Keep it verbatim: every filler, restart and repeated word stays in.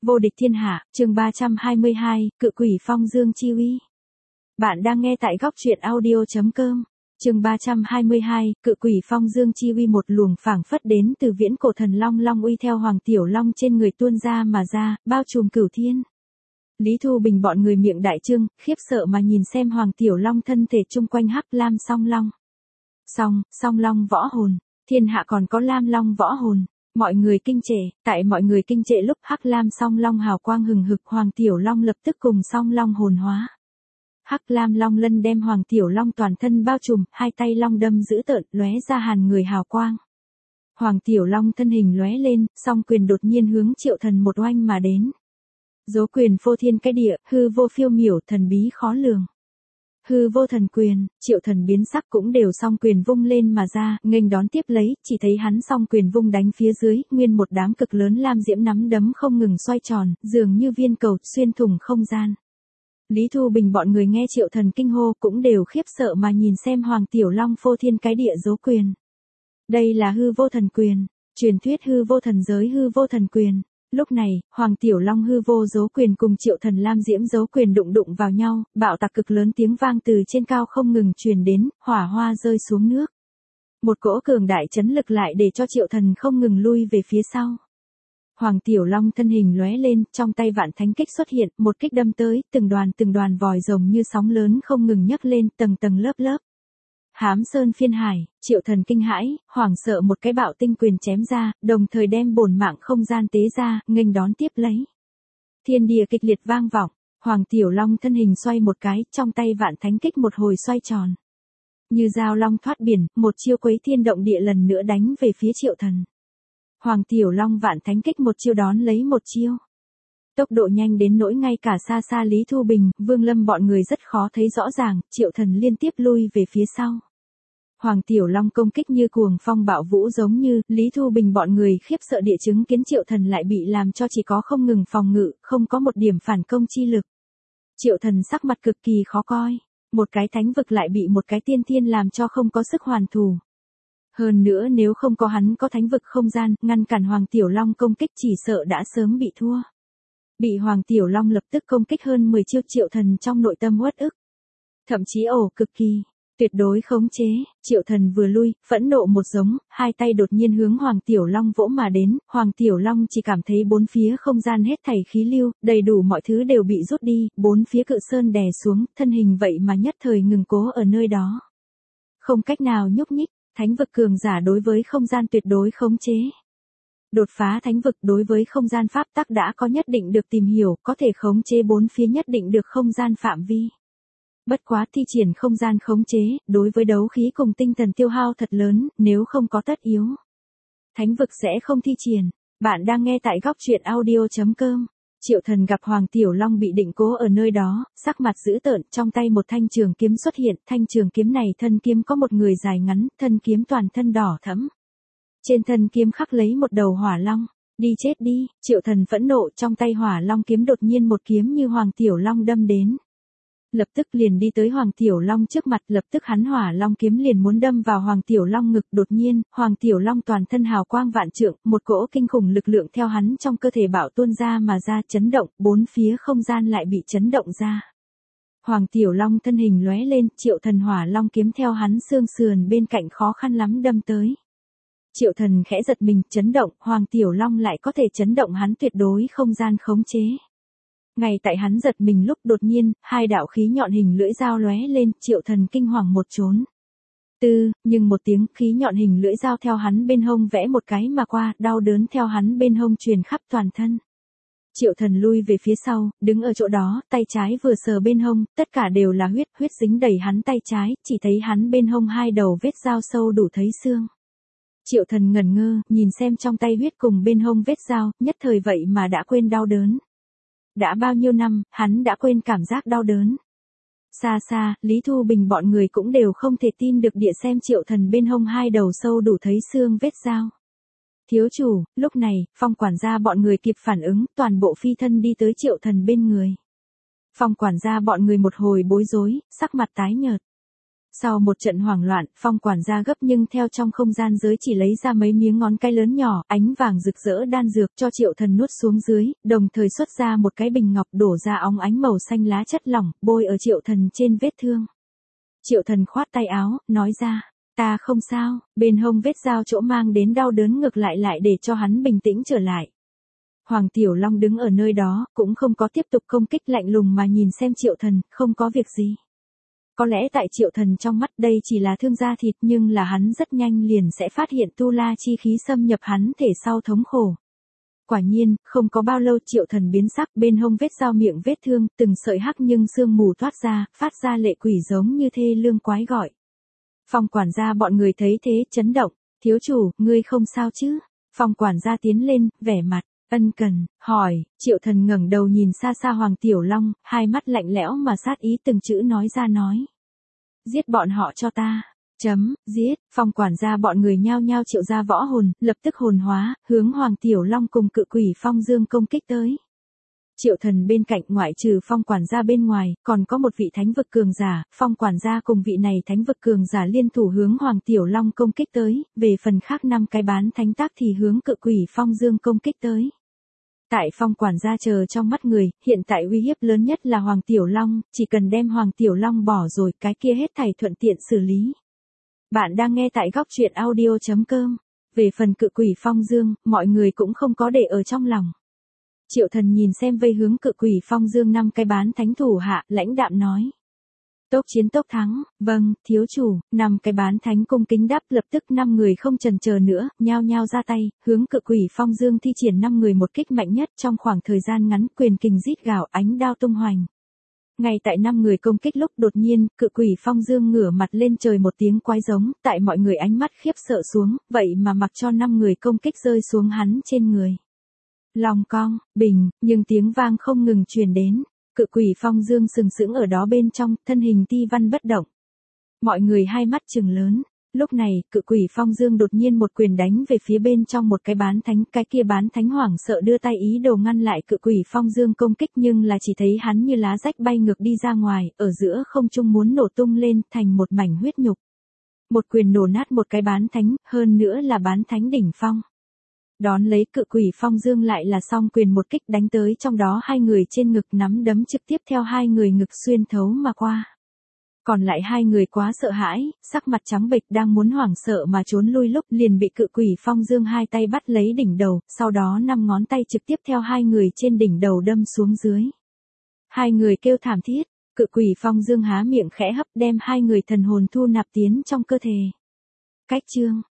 Vô địch thiên hạ, chương ba trăm hai mươi hai, cự quỷ phong dương chi uy. Bạn đang nghe tại góc truyện audio chấm com. Chương ba trăm hai mươi hai, cự quỷ phong dương chi uy. Một luồng phảng phất đến từ viễn cổ thần long long uy theo Hoàng Tiểu Long trên người tuôn ra mà ra, bao trùm cửu thiên. Lý Thu Bình bọn người miệng đại trưng, khiếp sợ mà nhìn xem Hoàng Tiểu Long thân thể chung quanh hắc lam song long. Song, song long võ hồn, thiên hạ còn có lam long võ hồn. Mọi người kinh trệ, tại mọi người kinh trệ lúc hắc lam song long hào quang hừng hực, Hoàng Tiểu Long lập tức cùng song long hồn hóa. Hắc lam long lân đem Hoàng Tiểu Long toàn thân bao trùm, hai tay long đâm dữ tợn, lóe ra hàn người hào quang. Hoàng Tiểu Long thân hình lóe lên, song quyền đột nhiên hướng Triệu Thần một oanh mà đến. Dấu quyền phô thiên cái địa, hư vô phiêu miểu, thần bí khó lường. Hư vô thần quyền, Triệu Thần biến sắc cũng đều song quyền vung lên mà ra, nghênh đón tiếp lấy, chỉ thấy hắn song quyền vung đánh phía dưới, nguyên một đám cực lớn lam diễm nắm đấm không ngừng xoay tròn, dường như viên cầu xuyên thủng không gian. Lý Thu Bình bọn người nghe Triệu Thần kinh hô cũng đều khiếp sợ mà nhìn xem Hoàng Tiểu Long phô thiên cái địa dấu quyền. Đây là hư vô thần quyền, truyền thuyết hư vô thần giới hư vô thần quyền. Lúc này, Hoàng Tiểu Long hư vô dấu quyền cùng Triệu Thần lam diễm dấu quyền đụng đụng vào nhau, bạo tạc cực lớn tiếng vang từ trên cao không ngừng truyền đến, hỏa hoa rơi xuống nước. Một cỗ cường đại chấn lực lại để cho Triệu Thần không ngừng lui về phía sau. Hoàng Tiểu Long thân hình lóe lên, trong tay vạn thánh kích xuất hiện, một kích đâm tới, từng đoàn từng đoàn vòi rồng như sóng lớn không ngừng nhấc lên, tầng tầng lớp lớp. Hám sơn phiên hải, Triệu Thần kinh hãi, hoảng sợ một cái bạo tinh quyền chém ra, đồng thời đem bổn mạng không gian tế ra, nghênh đón tiếp lấy. Thiên địa kịch liệt vang vọng, Hoàng Tiểu Long thân hình xoay một cái, trong tay vạn thánh kích một hồi xoay tròn. Như dao long thoát biển, một chiêu quấy thiên động địa lần nữa đánh về phía Triệu Thần. Hoàng Tiểu Long vạn thánh kích một chiêu đón lấy một chiêu. Tốc độ nhanh đến nỗi ngay cả xa xa Lý Thu Bình, Vương Lâm bọn người rất khó thấy rõ ràng, Triệu Thần liên tiếp lui về phía sau. Hoàng Tiểu Long công kích như cuồng phong bạo vũ giống như, Lý Thu Bình bọn người khiếp sợ địa chứng kiến Triệu Thần lại bị làm cho chỉ có không ngừng phòng ngự, không có một điểm phản công chi lực. Triệu Thần sắc mặt cực kỳ khó coi, một cái thánh vực lại bị một cái tiên thiên làm cho không có sức hoàn thủ. Hơn nữa nếu không có hắn có thánh vực không gian, ngăn cản Hoàng Tiểu Long công kích chỉ sợ đã sớm bị thua. Bị Hoàng Tiểu Long lập tức công kích hơn mười chiêu, Triệu Thần trong nội tâm uất ức. Thậm chí ổ cực kỳ, tuyệt đối khống chế, Triệu Thần vừa lui, phẫn nộ một giống, hai tay đột nhiên hướng Hoàng Tiểu Long vỗ mà đến, Hoàng Tiểu Long chỉ cảm thấy bốn phía không gian hết thảy khí lưu, đầy đủ mọi thứ đều bị rút đi, bốn phía cự sơn đè xuống, thân hình vậy mà nhất thời ngừng cố ở nơi đó. Không cách nào nhúc nhích, thánh vực cường giả đối với không gian tuyệt đối khống chế. Đột phá thánh vực đối với không gian pháp tắc đã có nhất định được tìm hiểu, có thể khống chế bốn phía nhất định được không gian phạm vi. Bất quá thi triển không gian khống chế, đối với đấu khí cùng tinh thần tiêu hao thật lớn, nếu không có tất yếu. Thánh vực sẽ không thi triển. Bạn đang nghe tại góc truyện audio chấm com. Triệu Thần gặp Hoàng Tiểu Long bị định cố ở nơi đó, sắc mặt dữ tợn, trong tay một thanh trường kiếm xuất hiện, thanh trường kiếm này thân kiếm có một người dài ngắn, thân kiếm toàn thân đỏ thẫm. Trên thân kiếm khắc lấy một đầu hỏa long, đi chết đi, Triệu Thần phẫn nộ, trong tay hỏa long kiếm đột nhiên một kiếm như Hoàng Tiểu Long đâm đến. Lập tức liền đi tới Hoàng Tiểu Long trước mặt, lập tức hắn hỏa long kiếm liền muốn đâm vào Hoàng Tiểu Long ngực, đột nhiên, Hoàng Tiểu Long toàn thân hào quang vạn trượng, một cỗ kinh khủng lực lượng theo hắn trong cơ thể bạo tuôn ra mà ra, chấn động, bốn phía không gian lại bị chấn động ra. Hoàng Tiểu Long thân hình lóe lên, Triệu Thần hỏa long kiếm theo hắn xương sườn bên cạnh khó khăn lắm đâm tới. Triệu Thần khẽ giật mình, chấn động, Hoàng Tiểu Long lại có thể chấn động hắn tuyệt đối không gian khống chế. Ngay tại hắn giật mình lúc đột nhiên, hai đạo khí nhọn hình lưỡi dao lóe lên, Triệu Thần kinh hoàng một trốn. Tư, nhưng một tiếng khí nhọn hình lưỡi dao theo hắn bên hông vẽ một cái mà qua, đau đớn theo hắn bên hông truyền khắp toàn thân. Triệu Thần lui về phía sau, đứng ở chỗ đó, tay trái vừa sờ bên hông, tất cả đều là huyết, huyết dính đầy hắn tay trái, chỉ thấy hắn bên hông hai đầu vết dao sâu đủ thấy xương. Triệu Thần ngẩn ngơ, nhìn xem trong tay huyết cùng bên hông vết dao, nhất thời vậy mà đã quên đau đớn. Đã bao nhiêu năm, hắn đã quên cảm giác đau đớn. Xa xa, Lý Thu Bình bọn người cũng đều không thể tin được địa xem Triệu Thần bên hông hai đầu sâu đủ thấy xương vết dao. Thiếu chủ, lúc này, Phong quản gia bọn người kịp phản ứng, toàn bộ phi thân đi tới Triệu Thần bên người. Phong quản gia bọn người một hồi bối rối, sắc mặt tái nhợt. Sau một trận hoảng loạn, Phong quản gia gấp nhưng theo trong không gian giới chỉ lấy ra mấy miếng ngón cái lớn nhỏ, ánh vàng rực rỡ đan dược cho Triệu Thần nuốt xuống dưới, đồng thời xuất ra một cái bình ngọc đổ ra óng ánh màu xanh lá chất lỏng, bôi ở Triệu Thần trên vết thương. Triệu Thần khoát tay áo, nói ra, ta không sao, bên hông vết dao chỗ mang đến đau đớn ngược lại lại để cho hắn bình tĩnh trở lại. Hoàng Tiểu Long đứng ở nơi đó, cũng không có tiếp tục công kích, lạnh lùng mà nhìn xem Triệu Thần, không có việc gì. Có lẽ tại Triệu Thần trong mắt đây chỉ là thương da thịt, nhưng là hắn rất nhanh liền sẽ phát hiện tu la chi khí xâm nhập hắn thể sau thống khổ. Quả nhiên, không có bao lâu Triệu Thần biến sắc, bên hông vết dao miệng vết thương, từng sợi hắc nhưng sương mù thoát ra, phát ra lệ quỷ giống như thê lương quái gọi. Phong quản gia bọn người thấy thế, chấn động, thiếu chủ, ngươi không sao chứ? Phong quản gia tiến lên, vẻ mặt ân cần, hỏi. Triệu Thần ngẩng đầu nhìn xa xa Hoàng Tiểu Long, hai mắt lạnh lẽo mà sát ý từng chữ nói ra nói. Giết bọn họ cho ta. Chấm, giết. Phong quản gia bọn người nhao nhao triệu ra võ hồn, lập tức hồn hóa, hướng Hoàng Tiểu Long cùng cự quỷ Phong Dương công kích tới. Triệu Thần bên cạnh ngoại trừ Phong quản gia bên ngoài, còn có một vị thánh vực cường giả, Phong quản gia cùng vị này thánh vực cường giả liên thủ hướng Hoàng Tiểu Long công kích tới, về phần khác năm cái bán thánh tác thì hướng cự quỷ Phong Dương công kích tới. Tại Phong quản gia chờ trong mắt người, hiện tại uy hiếp lớn nhất là Hoàng Tiểu Long, chỉ cần đem Hoàng Tiểu Long bỏ rồi cái kia hết thảy thuận tiện xử lý. Bạn đang nghe tại góc truyện audio chấm com. Về phần cự quỷ Phong Dương, mọi người cũng không có để ở trong lòng. Triệu Thần nhìn xem vây hướng cự quỷ Phong Dương năm cái bán thánh thủ hạ, lãnh đạm nói. Tốc chiến tốc thắng, vâng, thiếu chủ, năm cái bán thánh cung kính đáp, lập tức năm người không chần chờ nữa, nhao nhao ra tay, hướng cự quỷ Phong Dương thi triển năm người một kích mạnh nhất trong khoảng thời gian ngắn, quyền kình rít gào, ánh đao tung hoành. Ngay tại năm người công kích lúc đột nhiên, cự quỷ Phong Dương ngửa mặt lên trời một tiếng quái giống, tại mọi người ánh mắt khiếp sợ xuống, vậy mà mặc cho năm người công kích rơi xuống hắn trên người. Lòng cong, bình, nhưng tiếng vang không ngừng truyền đến. Cự quỷ Phong Dương sừng sững ở đó bên trong, thân hình ti văn bất động. Mọi người hai mắt trừng lớn. Lúc này, cự quỷ Phong Dương đột nhiên một quyền đánh về phía bên trong một cái bán thánh, cái kia bán thánh hoảng sợ đưa tay ý đồ ngăn lại cự quỷ Phong Dương công kích, nhưng là chỉ thấy hắn như lá rách bay ngược đi ra ngoài, ở giữa không trung muốn nổ tung lên thành một mảnh huyết nhục. Một quyền nổ nát một cái bán thánh, hơn nữa là bán thánh đỉnh phong. Đón lấy cự quỷ Phong Dương lại là song quyền một kích đánh tới trong đó hai người trên ngực, nắm đấm trực tiếp theo hai người ngực xuyên thấu mà qua. Còn lại hai người quá sợ hãi, sắc mặt trắng bệch đang muốn hoảng sợ mà trốn lui lúc liền bị cự quỷ Phong Dương hai tay bắt lấy đỉnh đầu, sau đó năm ngón tay trực tiếp theo hai người trên đỉnh đầu đâm xuống dưới. Hai người kêu thảm thiết, cự quỷ Phong Dương há miệng khẽ hấp đem hai người thần hồn thu nạp tiến trong cơ thể. Cách chương